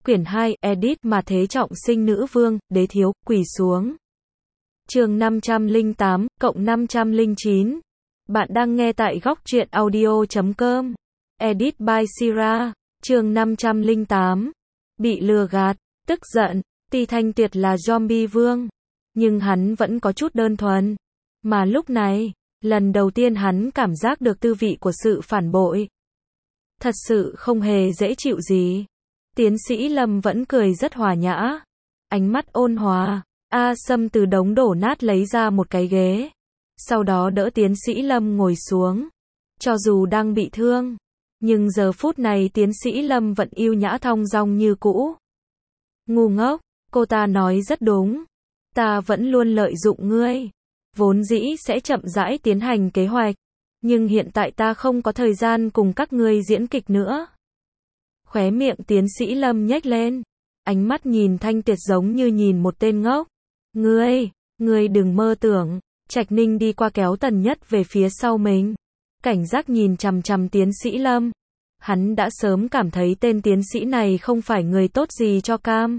Quyển 2, edit mà thế trọng sinh nữ vương, đế thiếu, quỳ xuống. Chương 508, cộng 509. Bạn đang nghe tại góc truyện audio.com. Edit by Sira. Chương 508. Bị lừa gạt, tức giận. Tuy Thanh Tuyệt là zombie vương, nhưng hắn vẫn có chút đơn thuần. Mà lúc này, lần đầu tiên hắn cảm giác được tư vị của sự phản bội. Thật sự không hề dễ chịu gì. Tiến sĩ Lâm vẫn cười rất hòa nhã, ánh mắt ôn hòa. A Sâm từ đống đổ nát lấy ra một cái ghế, sau đó đỡ tiến sĩ Lâm ngồi xuống. Cho dù đang bị thương, nhưng giờ phút này tiến sĩ Lâm vẫn yêu nhã thong dong như cũ. Ngu ngốc, cô ta nói rất đúng. Ta vẫn luôn lợi dụng ngươi. Vốn dĩ sẽ chậm rãi tiến hành kế hoạch, nhưng hiện tại ta không có thời gian cùng các ngươi diễn kịch nữa. Khóe miệng tiến sĩ Lâm nhếch lên, ánh mắt nhìn Thanh Tuyệt giống như nhìn một tên ngốc. Ngươi đừng mơ tưởng. Trạch Ninh đi qua kéo Tần Nhất về phía sau mình, cảnh giác nhìn chằm chằm tiến sĩ Lâm. Hắn đã sớm cảm thấy tên tiến sĩ này không phải người tốt gì cho cam.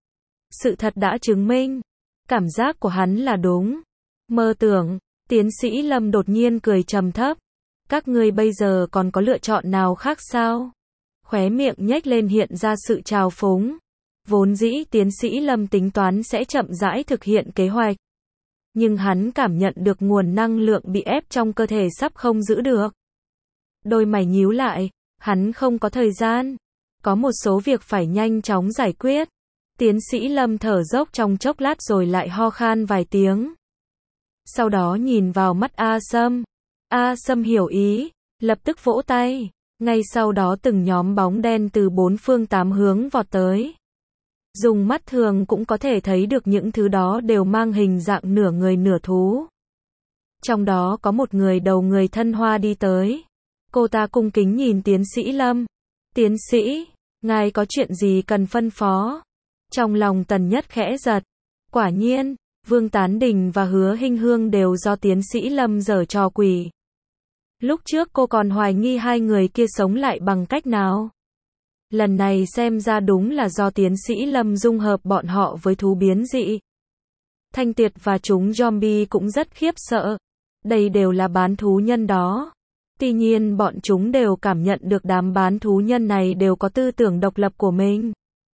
Sự thật đã chứng minh, cảm giác của hắn là đúng. Mơ tưởng. Tiến sĩ Lâm đột nhiên cười trầm thấp. Các ngươi bây giờ còn có lựa chọn nào khác sao? Khóe miệng nhếch lên hiện ra sự trào phúng. Vốn dĩ tiến sĩ Lâm tính toán sẽ chậm rãi thực hiện kế hoạch, nhưng hắn cảm nhận được nguồn năng lượng bị ép trong cơ thể sắp không giữ được. Đôi mày nhíu lại, hắn không có thời gian. Có một số việc phải nhanh chóng giải quyết. Tiến sĩ Lâm thở dốc trong chốc lát rồi lại ho khan vài tiếng. Sau đó nhìn vào mắt A Sâm. A Sâm hiểu ý, lập tức vỗ tay. Ngay sau đó từng nhóm bóng đen từ bốn phương tám hướng vọt tới. Dùng mắt thường cũng có thể thấy được những thứ đó đều mang hình dạng nửa người nửa thú. Trong đó có một người đầu người thân hoa đi tới. Cô ta cung kính nhìn tiến sĩ Lâm. Tiến sĩ, ngài có chuyện gì cần phân phó? Trong lòng Tần Nhất khẽ giật. Quả nhiên, Vương Tán Đình và Hứa Hinh Hương đều do tiến sĩ Lâm giở trò quỷ. Lúc trước cô còn hoài nghi hai người kia sống lại bằng cách nào. Lần này xem ra đúng là do tiến sĩ Lâm dung hợp bọn họ với thú biến dị. Thanh Tuyệt và chúng zombie cũng rất khiếp sợ. Đây đều là bán thú nhân đó. Tuy nhiên bọn chúng đều cảm nhận được đám bán thú nhân này đều có tư tưởng độc lập của mình.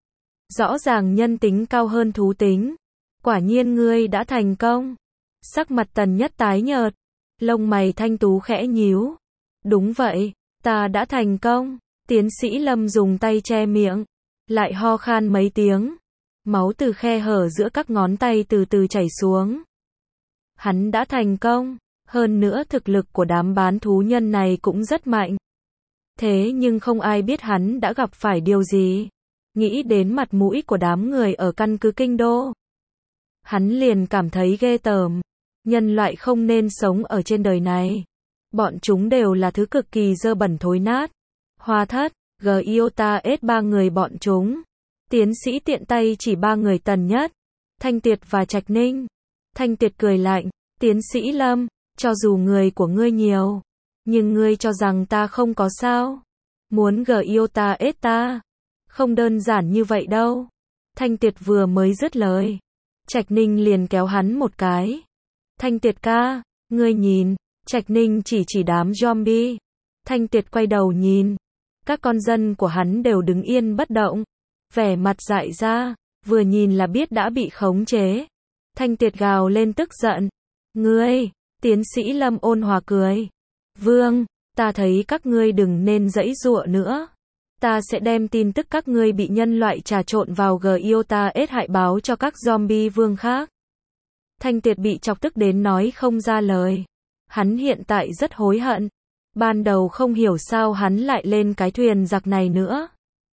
Rõ ràng nhân tính cao hơn thú tính. Quả nhiên ngươi đã thành công. Sắc mặt Tần Nhất tái nhợt, lông mày thanh tú khẽ nhíu. Đúng vậy, ta đã thành công. Tiến sĩ Lâm dùng tay che miệng, lại ho khan mấy tiếng. Máu từ khe hở giữa các ngón tay từ từ chảy xuống. Hắn đã thành công, hơn nữa thực lực của đám bán thú nhân này cũng rất mạnh. Thế nhưng không ai biết hắn đã gặp phải điều gì. Nghĩ đến mặt mũi của đám người ở căn cứ Kinh Đô, hắn liền cảm thấy ghê tởm. Nhân loại không nên sống ở trên đời này. Bọn chúng đều là thứ cực kỳ dơ bẩn thối nát. Hoa Thất, Giota S ba người bọn chúng. Tiến sĩ tiện tay chỉ ba người Tần Nhất, Thanh Tuyệt và Trạch Ninh. Thanh Tuyệt cười lạnh. Tiến sĩ Lâm, cho dù người của ngươi nhiều, nhưng ngươi cho rằng ta không có sao? Muốn Giota S ta? Không đơn giản như vậy đâu. Thanh Tuyệt vừa mới dứt lời, Trạch Ninh liền kéo hắn một cái. Thanh Tuyệt ca, ngươi nhìn. Trạch Ninh chỉ đám zombie. Thanh Tuyệt quay đầu nhìn. Các con dân của hắn đều đứng yên bất động, vẻ mặt dại ra, vừa nhìn là biết đã bị khống chế. Thanh Tuyệt gào lên tức giận. Ngươi, tiến sĩ Lâm ôn hòa cười. Vương, ta thấy các ngươi đừng nên giãy giụa nữa. Ta sẽ đem tin tức các ngươi bị nhân loại trà trộn vào Giota S hại báo cho các zombie vương khác. Thanh Tuyệt bị chọc tức đến nói không ra lời. Hắn hiện tại rất hối hận. Ban đầu không hiểu sao hắn lại lên cái thuyền giặc này nữa.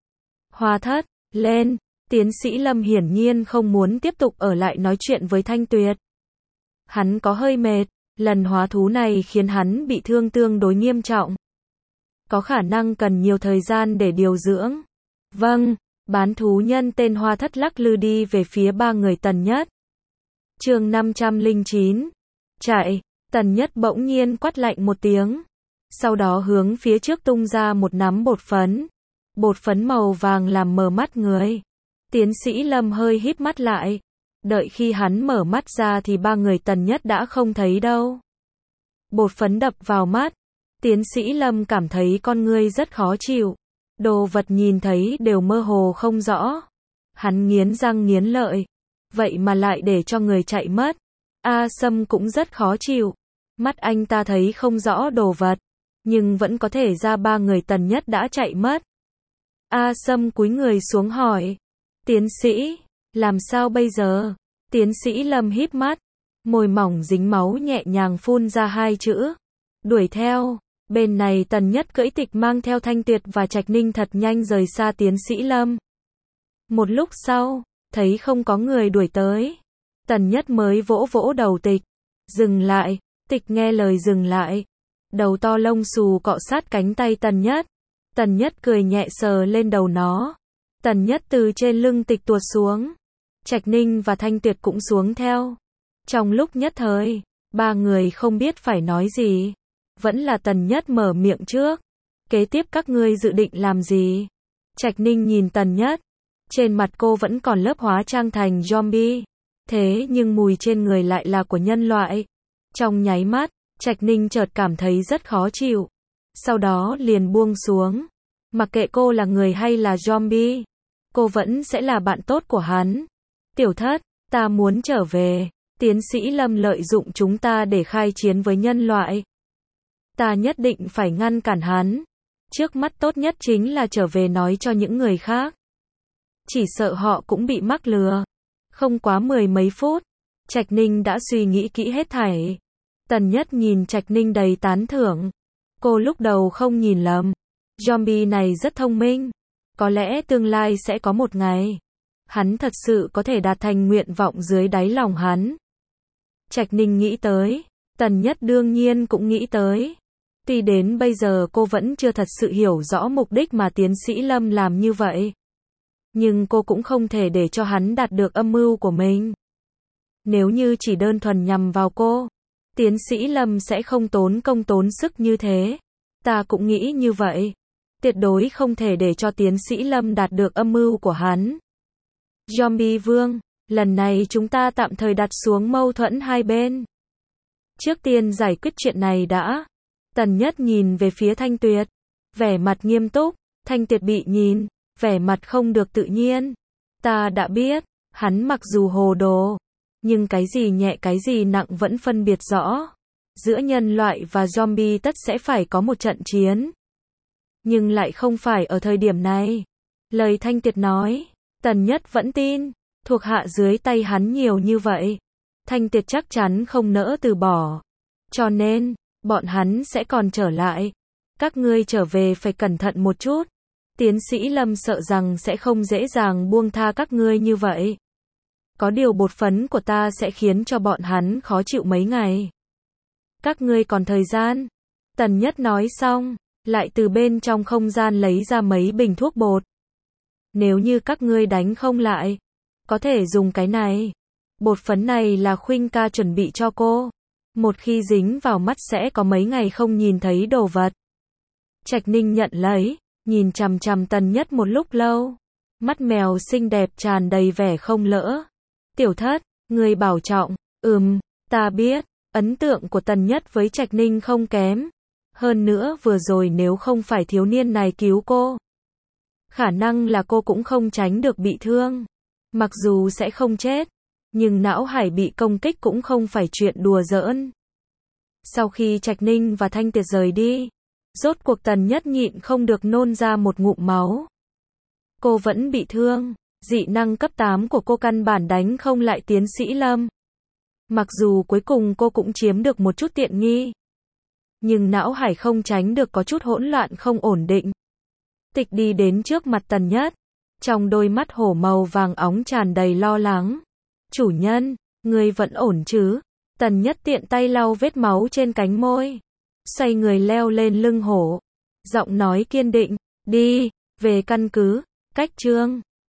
Hoa Thất, lên. Tiến sĩ Lâm hiển nhiên không muốn tiếp tục ở lại nói chuyện với Thanh Tuyệt. Hắn có hơi mệt. Lần hóa thú này khiến hắn bị thương tương đối nghiêm trọng. Có khả năng cần nhiều thời gian để điều dưỡng. Vâng. Bán thú nhân tên Hoa Thất lắc lư đi về phía ba người Tần Nhất. Chương 509. Chạy. Tần Nhất bỗng nhiên quát lạnh một tiếng. Sau đó hướng phía trước tung ra một nắm bột phấn. Bột phấn màu vàng làm mờ mắt người. Tiến sĩ Lâm hơi híp mắt lại. Đợi khi hắn mở mắt ra thì ba người Tần Nhất đã không thấy đâu. Bột phấn đập vào mắt. Tiến sĩ Lâm cảm thấy con ngươi rất khó chịu. Đồ vật nhìn thấy đều mơ hồ không rõ. Hắn nghiến răng nghiến lợi. Vậy mà lại để cho người chạy mất. A Sâm cũng rất khó chịu. Mắt anh ta thấy không rõ đồ vật. Nhưng vẫn có thể ra ba người Tần Nhất đã chạy mất. A Sâm cúi người xuống hỏi. Tiến sĩ, làm sao bây giờ? Tiến sĩ Lâm híp mắt. Môi mỏng dính máu nhẹ nhàng phun ra hai chữ. Đuổi theo. Bên này Tần Nhất cưỡi Tịch mang theo Thanh Tuyệt và Trạch Ninh thật nhanh rời xa tiến sĩ Lâm. Một lúc sau, thấy không có người đuổi tới. Tần Nhất mới vỗ vỗ đầu Tịch. Dừng lại. Tịch nghe lời dừng lại. Đầu to lông xù cọ sát cánh tay Tần Nhất. Tần Nhất cười nhẹ sờ lên đầu nó. Tần Nhất từ trên lưng Tịch tuột xuống. Trạch Ninh và Thanh Tuyệt cũng xuống theo. Trong lúc nhất thời, ba người không biết phải nói gì. Vẫn là Tần Nhất mở miệng trước. Kế tiếp các ngươi dự định làm gì? Trạch Ninh nhìn Tần Nhất. Trên mặt cô vẫn còn lớp hóa trang thành zombie. Thế nhưng mùi trên người lại là của nhân loại. Trong nháy mắt, Trạch Ninh chợt cảm thấy rất khó chịu. Sau đó liền buông xuống. Mặc kệ cô là người hay là zombie, cô vẫn sẽ là bạn tốt của hắn. Tiểu Thất, ta muốn trở về. Tiến sĩ Lâm lợi dụng chúng ta để khai chiến với nhân loại. Ta nhất định phải ngăn cản hắn. Trước mắt tốt nhất chính là trở về nói cho những người khác. Chỉ sợ họ cũng bị mắc lừa. Không quá 10 mấy phút, Trạch Ninh đã suy nghĩ kỹ hết thảy. Tần Nhất nhìn Trạch Ninh đầy tán thưởng. Cô lúc đầu không nhìn lầm. Zombie này rất thông minh. Có lẽ tương lai sẽ có một ngày hắn thật sự có thể đạt thành nguyện vọng dưới đáy lòng hắn. Trạch Ninh nghĩ tới. Tần Nhất đương nhiên cũng nghĩ tới. Tuy đến bây giờ cô vẫn chưa thật sự hiểu rõ mục đích mà tiến sĩ Lâm làm như vậy. Nhưng cô cũng không thể để cho hắn đạt được âm mưu của mình. Nếu như chỉ đơn thuần nhằm vào cô, tiến sĩ Lâm sẽ không tốn công tốn sức như thế. Ta cũng nghĩ như vậy. Tuyệt đối không thể để cho tiến sĩ Lâm đạt được âm mưu của hắn. Zombie Vương, lần này chúng ta tạm thời đặt xuống mâu thuẫn hai bên. Trước tiên giải quyết chuyện này đã. Tần Nhất nhìn về phía Thanh Tuyệt. Vẻ mặt nghiêm túc. Thanh Tuyệt bị nhìn. Vẻ mặt không được tự nhiên. Ta đã biết. Hắn mặc dù hồ đồ. Nhưng cái gì nhẹ cái gì nặng vẫn phân biệt rõ. Giữa nhân loại và zombie tất sẽ phải có một trận chiến. Nhưng lại không phải ở thời điểm này. Lời Thanh Tuyệt nói. Tần Nhất vẫn tin. Thuộc hạ dưới tay hắn nhiều như vậy. Thanh Tuyệt chắc chắn không nỡ từ bỏ. Cho nên, bọn hắn sẽ còn trở lại. Các ngươi trở về phải cẩn thận một chút. Tiến sĩ Lâm sợ rằng sẽ không dễ dàng buông tha các ngươi như vậy. Có điều bột phấn của ta sẽ khiến cho bọn hắn khó chịu mấy ngày. Các ngươi còn thời gian. Tần Nhất nói xong, lại từ bên trong không gian lấy ra mấy bình thuốc bột. Nếu như các ngươi đánh không lại, có thể dùng cái này. Bột phấn này là Khuynh ca chuẩn bị cho cô. Một khi dính vào mắt sẽ có mấy ngày không nhìn thấy đồ vật. Trạch Ninh nhận lấy, nhìn chằm chằm Tần Nhất một lúc lâu. Mắt mèo xinh đẹp tràn đầy vẻ không lỡ. Tiểu Thất, ngươi bảo trọng. Ta biết. Ấn tượng của Tần Nhất với Trạch Ninh không kém. Hơn nữa vừa rồi nếu không phải thiếu niên này cứu cô, khả năng là cô cũng không tránh được bị thương. Mặc dù sẽ không chết, nhưng não hải bị công kích cũng không phải chuyện đùa giỡn. Sau khi Trạch Ninh và Thanh Tuyệt rời đi, rốt cuộc Tần Nhất nhịn không được nôn ra một ngụm máu. Cô vẫn bị thương, dị năng cấp 8 của cô căn bản đánh không lại tiến sĩ Lâm. Mặc dù cuối cùng cô cũng chiếm được một chút tiện nghi, nhưng não hải không tránh được có chút hỗn loạn không ổn định. Tịch đi đến trước mặt Tần Nhất, trong đôi mắt hổ màu vàng óng tràn đầy lo lắng. Chủ nhân, ngươi vẫn ổn chứ? Tần Nhất tiện tay lau vết máu trên cánh môi, xoay người leo lên lưng hổ, giọng nói kiên định, đi, về căn cứ, cách chương.